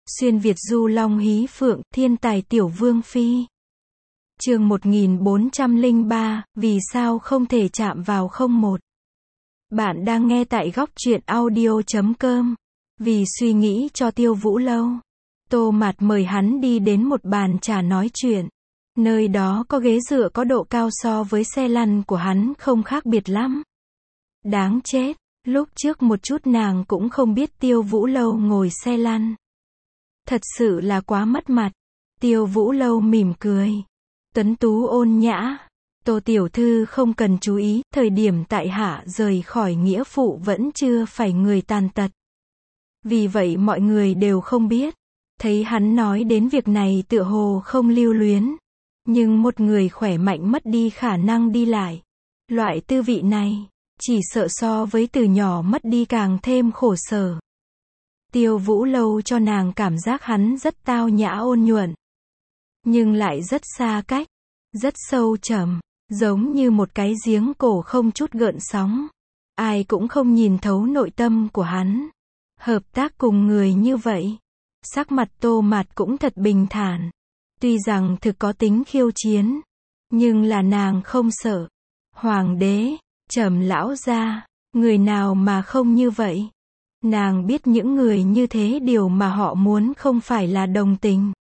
Xuyên Việt du long hí phượng, thiên tài tiểu vương phi. Chương 1403, vì sao không thể chạm vào 01. Bạn đang nghe tại góc truyện audio.com. Vì suy nghĩ cho Tiêu Vũ Lâu, Tô Mạt mời hắn đi đến một bàn trà nói chuyện. Nơi đó có ghế dựa có độ cao so với xe lăn của hắn không khác biệt lắm. Đáng chết, lúc trước một chút nàng cũng không biết Tiêu Vũ Lâu ngồi xe lăn. Thật sự là quá mất mặt. Tiêu Vũ Lâu mỉm cười. Tuấn tú ôn nhã. Tô tiểu thư không cần chú ý, thời điểm tại hạ rời khỏi nghĩa phụ vẫn chưa phải người tàn tật. Vì vậy mọi người đều không biết. Thấy hắn nói đến việc này tựa hồ không lưu luyến. Nhưng một người khỏe mạnh mất đi khả năng đi lại. Loại tư vị này, chỉ sợ so với từ nhỏ mất đi càng thêm khổ sở. Tiêu Vũ Lâu cho nàng cảm giác hắn rất tao nhã ôn nhuận. Nhưng lại rất xa cách, rất sâu trầm, giống như một cái giếng cổ không chút gợn sóng. Ai cũng không nhìn thấu nội tâm của hắn. Hợp tác cùng người như vậy, sắc mặt Tô Mạt cũng thật bình thản. Tuy rằng thực có tính khiêu chiến, nhưng là nàng không sợ. Hoàng đế, Trầm lão gia, người nào mà không như vậy. Nàng biết những người như thế điều mà họ muốn không phải là đồng tình,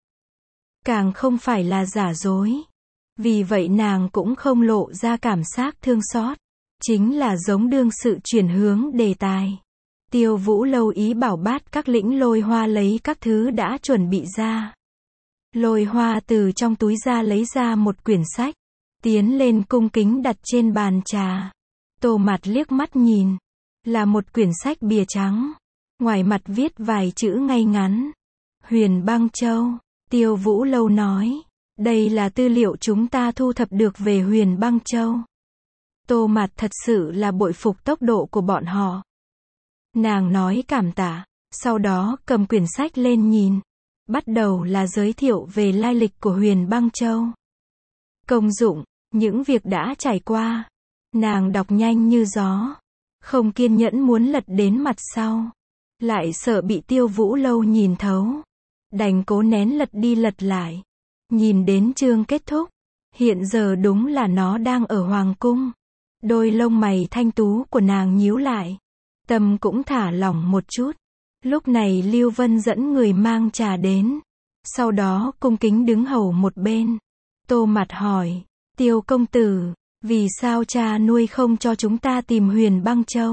càng không phải là giả dối. Vì vậy nàng cũng không lộ ra cảm giác thương xót, chính là giống đương sự chuyển hướng đề tài. Tiêu Vũ Lâu ý bảo Bát Các lĩnh Lôi Hoa lấy các thứ đã chuẩn bị ra. Lôi Hoa từ trong túi ra lấy ra một quyển sách, tiến lên cung kính đặt trên bàn trà. Tô Mạt liếc mắt nhìn, là một quyển sách bìa trắng, ngoài mặt viết vài chữ ngay ngắn. Huyền Băng Châu. Tiêu Vũ Lâu nói, đây là tư liệu chúng ta thu thập được về Huyền Băng Châu. Tô Mạt thật sự là bội phục tốc độ của bọn họ. Nàng nói cảm tạ, sau đó cầm quyển sách lên nhìn. Bắt đầu là giới thiệu về lai lịch của Huyền Băng Châu, công dụng, những việc đã trải qua. Nàng đọc nhanh như gió, không kiên nhẫn muốn lật đến mặt sau, lại sợ bị Tiêu Vũ Lâu nhìn thấu, đành cố nén lật đi lật lại. Nhìn đến chương kết thúc, hiện giờ đúng là nó đang ở hoàng cung. Đôi lông mày thanh tú của nàng nhíu lại, tâm cũng thả lỏng một chút. Lúc này Lưu Vân dẫn người mang trà đến, sau đó cung kính đứng hầu một bên. Tô Mạt hỏi, Tiêu công tử, vì sao cha nuôi không cho chúng ta tìm Huyền Băng Châu?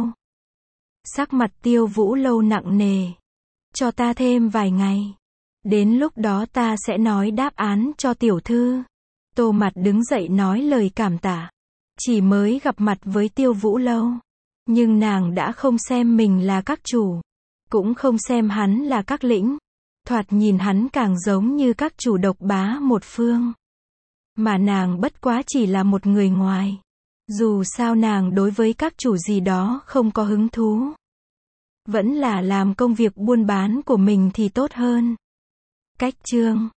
Sắc mặt Tiêu Vũ Lâu nặng nề. Cho ta thêm vài ngày. Đến lúc đó ta sẽ nói đáp án cho tiểu thư. Tô Mạt đứng dậy nói lời cảm tạ. Chỉ mới gặp mặt với Tiêu Vũ Lâu, nhưng nàng đã không xem mình là các chủ, cũng không xem hắn là các lĩnh. Thoạt nhìn hắn càng giống như các chủ độc bá một phương. Mà nàng bất quá chỉ là một người ngoài. Dù sao nàng đối với các chủ gì đó không có hứng thú. Vẫn là làm công việc buôn bán của mình thì tốt hơn. Cách chương